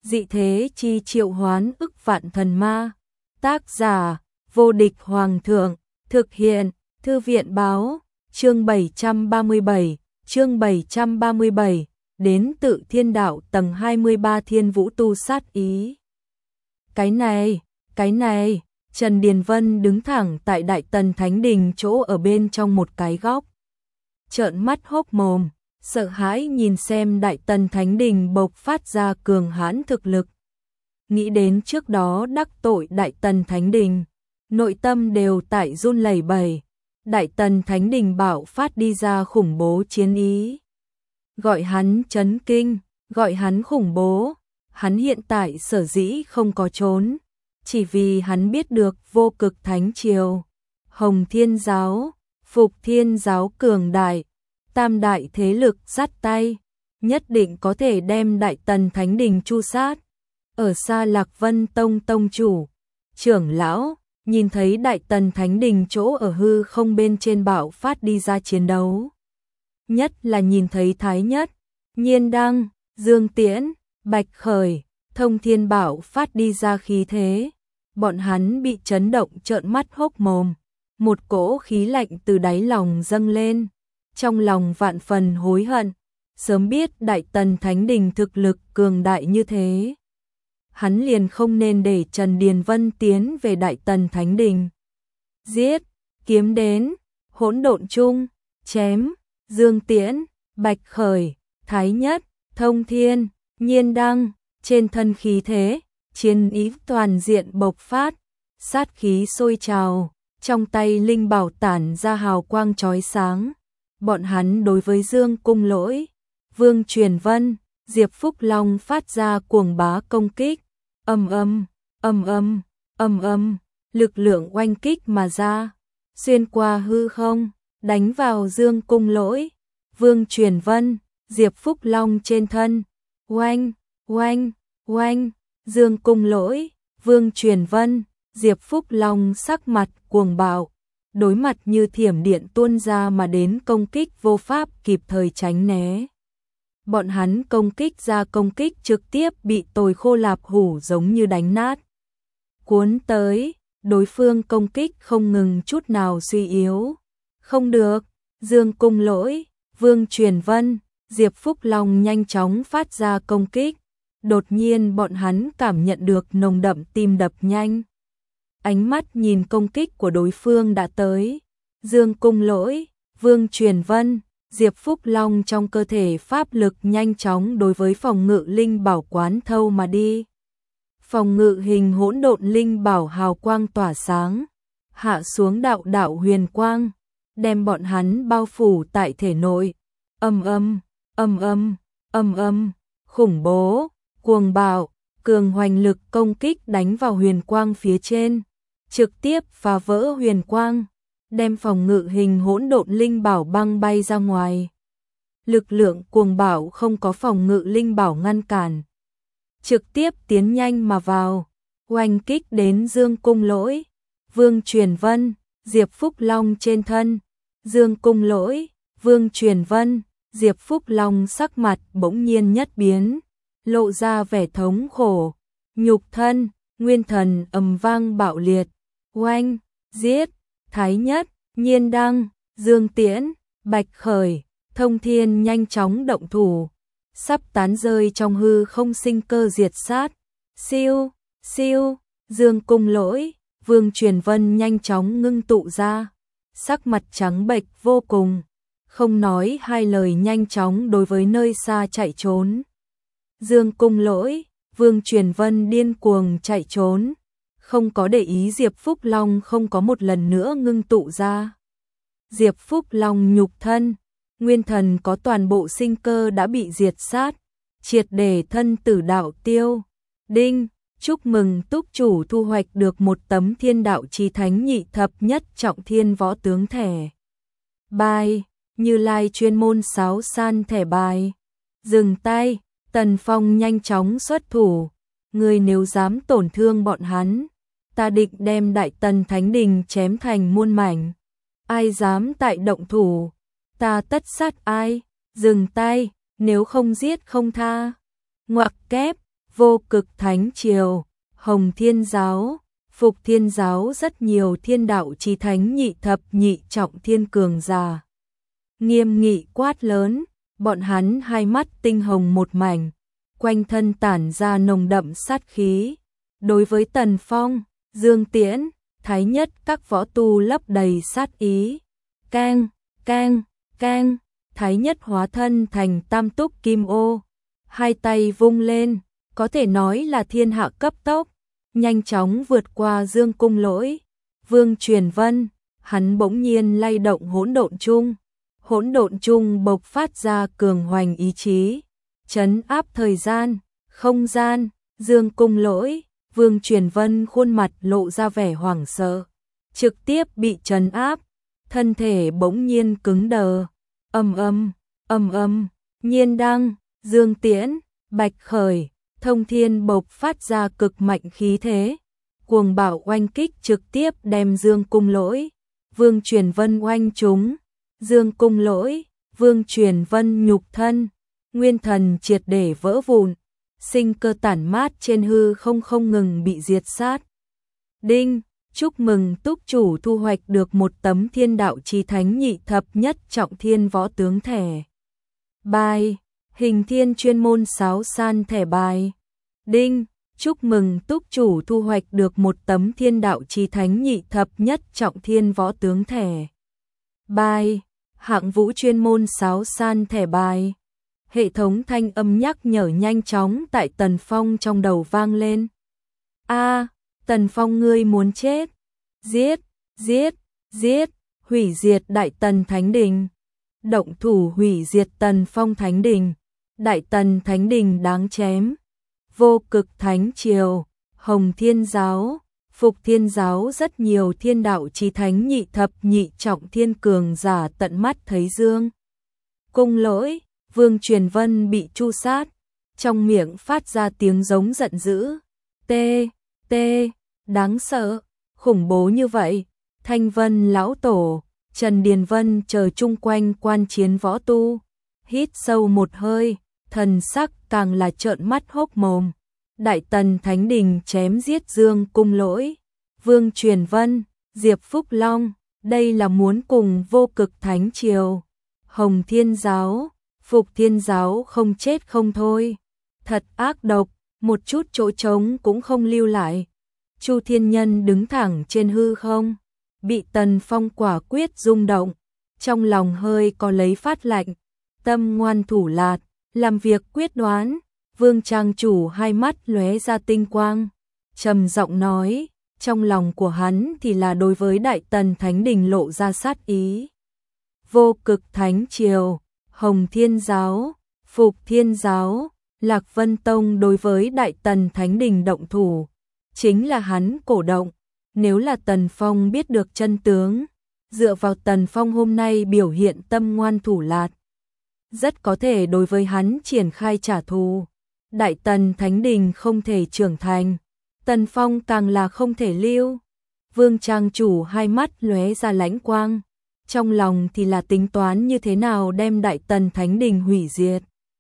Dị thế chi triệu hoán ức vạn thần ma. Tác giả: Vô địch hoàng thượng. Thực hiện: Thư viện báo. Chương 737, đến tự thiên đạo tầng 23 Thiên Vũ Tu sát ý. Cái này, Trần Điền Vân đứng thẳng tại Đại Tần Thánh Đình chỗ ở bên trong một cái góc. Trợn mắt hốc mồm, sợ hãi nhìn xem Đại Tần Thánh Đình bộc phát ra cường hãn thực lực. Nghĩ đến trước đó đắc tội Đại Tần Thánh Đình, nội tâm đều tại run lẩy bẩy. Đại Tần Thánh Đình bạo phát đi ra khủng bố chiến ý. Gọi hắn chấn kinh, gọi hắn khủng bố. Hắn hiện tại sở dĩ không có trốn, chỉ vì hắn biết được Vô Cực Thánh Triều, Hồng Thiên Giáo, Phục Thiên Giáo cường đại, tam đại thế lực dắt tay, nhất định có thể đem Đại Tần Thánh Đình chu sát. Ở xa Lạc Vân Tông tông chủ, trưởng lão, nhìn thấy Đại Tần Thánh Đình chỗ ở hư không bên trên bạo phát đi ra chiến đấu. Nhất là nhìn thấy Thái Nhất, Nhiên Đăng, Dương Tiễn, Bạch Khởi, Thông Thiên bạo phát đi ra khí thế. Bọn hắn bị chấn động trợn mắt hốc mồm. Một cỗ khí lạnh từ đáy lòng dâng lên. Trong lòng vạn phần hối hận. Sớm biết Đại Tần Thánh Đình thực lực cường đại như thế, hắn liền không nên để Trần Điền Vân tiến về Đại Tần Thánh Đình. Giết, kiếm đến, hỗn độn chung, chém, Dương Tiễn, Bạch Khởi, Thái Nhất, Thông Thiên, Nhiên Đăng, trên thân khí thế, chiến ý toàn diện bộc phát, sát khí sôi trào, trong tay linh bảo tản ra hào quang chói sáng. Bọn hắn đối với Dương Cung Lỗi, Vương Truyền Vân, Diệp Phúc Long phát ra cuồng bá công kích. Lực lượng oanh kích mà ra, xuyên qua hư không, đánh vào Dương Cung Lỗi, Vương Truyền Vân, Diệp Phúc Long trên thân. Oanh, Dương Cung Lỗi, Vương Truyền Vân, Diệp Phúc Long sắc mặt cuồng bạo, đối mặt như thiểm điện tuôn ra mà đến công kích vô pháp kịp thời tránh né. Bọn hắn công kích ra công kích trực tiếp bị tồi khô lạp hủ giống như đánh nát. Cuốn tới, đối phương công kích không ngừng chút nào suy yếu. Không được, Dương Cung Lỗi, Vương Truyền Vân, Diệp Phúc Long nhanh chóng phát ra công kích. Đột nhiên bọn hắn cảm nhận được nồng đậm tim đập nhanh. Ánh mắt nhìn công kích của đối phương đã tới. Dương Cung Lỗi, Vương Truyền Vân, Diệp Phúc Long trong cơ thể pháp lực nhanh chóng đối với phòng ngự linh bảo quán thâu mà đi. Phòng ngự hình hỗn độn linh bảo hào quang tỏa sáng, hạ xuống đạo đạo huyền quang, đem bọn hắn bao phủ tại thể nội. Khủng bố, cuồng bạo, cường hoành lực công kích đánh vào huyền quang phía trên, trực tiếp phá vỡ huyền quang, đem phòng ngự hình hỗn độn linh bảo băng bay ra ngoài. Lực lượng cuồng bạo không có phòng ngự linh bảo ngăn cản, trực tiếp tiến nhanh mà vào, oanh kích đến Dương Cung Lỗi, Vương Truyền Vân, Diệp Phúc Long trên thân. Dương Cung Lỗi, Vương Truyền Vân, Diệp Phúc Long sắc mặt bỗng nhiên nhất biến, lộ ra vẻ thống khổ, nhục thân, nguyên thần ầm vang bạo liệt. Oanh, giết, Thái Nhất, Nhiên Đăng, Dương Tiễn, Bạch Khởi, Thông Thiên nhanh chóng động thủ, sắp tán rơi trong hư không sinh cơ diệt sát. Siêu, Dương Cung Lỗi, Vương Truyền Vân nhanh chóng ngưng tụ ra, sắc mặt trắng bệch vô cùng, không nói hai lời nhanh chóng đối với nơi xa chạy trốn. Dương Cung Lỗi, Vương Truyền Vân điên cuồng chạy trốn, không có để ý Diệp Phúc Long không có một lần nữa ngưng tụ ra. Diệp Phúc Long nhục thân, nguyên thần có toàn bộ sinh cơ đã bị diệt sát, triệt để thân tử đạo tiêu. Đinh, chúc mừng túc chủ thu hoạch được một tấm Thiên Đạo Chí Thánh nhị thập nhất trọng thiên võ tướng thẻ bài, Như Lai chuyên môn sáo san thẻ bài. Dừng tay, Tần Phong nhanh chóng xuất thủ. Người nếu dám tổn thương bọn hắn, ta định đem Đại Tần Thánh Đình chém thành muôn mảnh. Ai dám tại động thủ, ta tất sát ai. Dừng tay, nếu không giết không tha. Ngoặc kép, Vô Cực Thánh Triều, Hồng Thiên Giáo, Phục Thiên Giáo, rất nhiều thiên đạo chí thánh nhị thập nhị trọng thiên cường giả. Nghiêm nghị quát lớn, bọn hắn hai mắt tinh hồng một mảnh, quanh thân tản ra nồng đậm sát khí. Đối với Tần Phong, Dương Tiễn, Thái Nhất các võ tu lấp đầy sát ý. Keng, keng, keng, Thái Nhất hóa thân thành tam túc kim ô, hai tay vung lên, có thể nói là thiên hạ cấp tốc, nhanh chóng vượt qua Dương Cung Lỗi, Vương Truyền Vân, hắn bỗng nhiên lay động hỗn độn chung. Hỗn độn chung bộc phát ra cường hoành ý chí, trấn áp thời gian, không gian. Dương Cung Lỗi, Vương Truyền Vân khuôn mặt lộ ra vẻ hoảng sợ, trực tiếp bị trấn áp, thân thể bỗng nhiên cứng đờ. Ầm ầm, Nhiên Đăng, Dương Tiễn, Bạch Khởi, Thông Thiên bộc phát ra cực mạnh khí thế, cuồng bạo oanh kích trực tiếp đem Dương Cung Lỗi, Vương Truyền Vân oanh trúng. Dương Cung Lỗi, Vương Truyền Vân nhục thân, nguyên thần triệt để vỡ vụn, sinh cơ tản mát trên hư không ngừng bị diệt sát. Đinh, chúc mừng túc chủ thu hoạch được một tấm thiên đạo chí thánh nhị thập nhất trọng thiên võ tướng thẻ bài, hình thiên chuyên môn sáo san thẻ bài. Đinh, chúc mừng túc chủ thu hoạch được một tấm thiên đạo chí thánh nhị thập nhất trọng thiên võ tướng thẻ bài, hạng vũ chuyên môn sáo san thẻ bài. Hệ thống thanh âm nhắc nhở nhanh chóng tại Tần Phong trong đầu vang lên. A, Tần Phong ngươi muốn chết. Giết, giết, giết, hủy diệt Đại Tần Thánh Đình. Động thủ hủy diệt Tần Phong Thánh Đình. Đại Tần Thánh Đình đáng chém. Vô Cực Thánh Triều, Hồng Thiên Giáo, Phục Thiên Giáo, rất nhiều thiên đạo chí thánh nhị thập nhị trọng thiên cường giả tận mắt thấy Dương Cung Lỗi, Vương Truyền Vân bị tru sát, trong miệng phát ra tiếng giống giận dữ. Tê, tê, đáng sợ, khủng bố như vậy. Thanh Vân lão tổ, Trần Điền Vân chờ chung quanh quan chiến võ tu, hít sâu một hơi, thần sắc càng là trợn mắt hốc mồm. Đại Tần Thánh Đình chém giết Dương Cung Lỗi, Vương Truyền Vân, Diệp Phúc Long, đây là muốn cùng Vô Cực Thánh Triều, Hồng Thiên Giáo, Phục Thiên Giáo không chết không thôi. Thật ác độc, một chút chỗ trống cũng không lưu lại. Chu Thiên Nhân đứng thẳng trên hư không, bị Tần Phong quả quyết rung động, trong lòng hơi có lấy phát lạnh, tâm ngoan thủ lạt, làm việc quyết đoán. Vương Trang chủ hai mắt lóe ra tinh quang, trầm giọng nói, trong lòng của hắn thì là đối với Đại Tần Thánh Đình lộ ra sát ý. Vô Cực Thánh Triều, Hồng Thiên Giáo, Phục Thiên Giáo, Lạc Vân Tông đối với Đại Tần Thánh Đình động thủ, chính là hắn cổ động. Nếu là Tần Phong biết được chân tướng, dựa vào Tần Phong hôm nay biểu hiện tâm ngoan thủ lạt, rất có thể đối với hắn triển khai trả thù. Đại Tần Thánh Đình không thể trưởng thành, Tần Phong càng là không thể lưu. Vương Trang chủ hai mắt lóe ra lãnh quang, trong lòng thì là tính toán như thế nào đem Đại Tần Thánh Đình hủy diệt.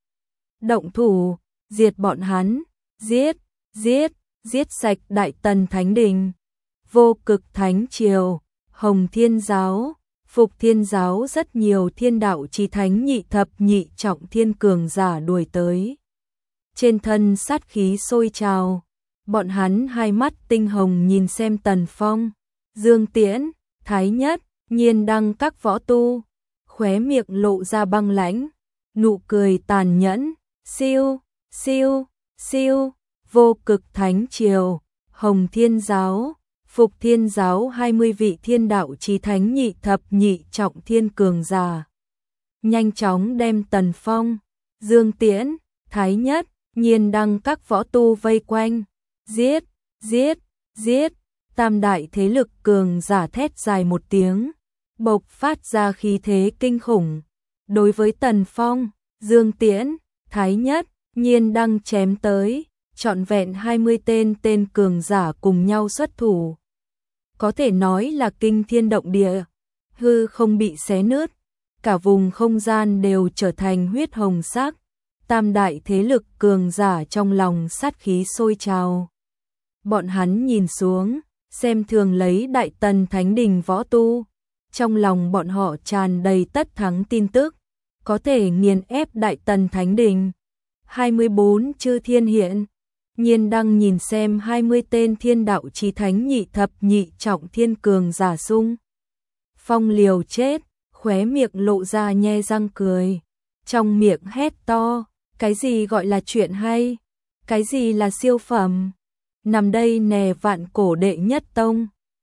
Động thủ, diệt bọn hắn, giết, giết, giết sạch Đại Tần Thánh Đình. Vô Cực Thánh Triều, Hồng Thiên Giáo, Phục Thiên Giáo, rất nhiều thiên đạo chí thánh nhị thập nhị trọng thiên cường giả đuổi tới. Trên thân sát khí sôi trào, bọn hắn hai mắt tinh hồng nhìn xem Tần Phong, Dương Tiễn, Thái Nhất, Nhiên Đăng các võ tu, khóe miệng lộ ra băng lãnh, nụ cười tàn nhẫn. Siêu, siêu, siêu. Vô Cực Thánh Triều, Hồng Thiên Giáo, Phục Thiên Giáo, 20 vị thiên đạo chí thánh nhị thập nhị trọng thiên cường giả nhanh chóng đem Tần Phong, Dương Tiễn, Thái Nhất, Nhiên Đăng các võ tu vây quanh. Giết, giết, giết. Tam đại thế lực cường giả thét dài một tiếng, bộc phát ra khí thế kinh khủng. Đối với Tần Phong, Dương Tiễn, Thái Nhất, Nhiên Đăng chém tới, trọn vẹn 20 tên cường giả cùng nhau xuất thủ. Có thể nói là kinh thiên động địa, hư không bị xé nứt, cả vùng không gian đều trở thành huyết hồng sắc, tam đại thế lực cường giả trong lòng sát khí sôi trào. Bọn hắn nhìn xuống, xem thường lấy Đại Tần Thánh Đình võ tu, trong lòng bọn họ tràn đầy tất thắng tin tức, có thể nghiền ép Đại Tần Thánh Đình. 24 chư thiên hiện, Nhiên Đăng nhìn xem 20 tên thiên đạo chí thánh nhị thập nhị trọng thiên cường giả xung phong liều chết, khóe miệng lộ ra nhe răng cười, trong miệng hét to, cái gì gọi là chuyện hay, cái gì là siêu phẩm, nằm đây nè vạn cổ đệ nhất tông.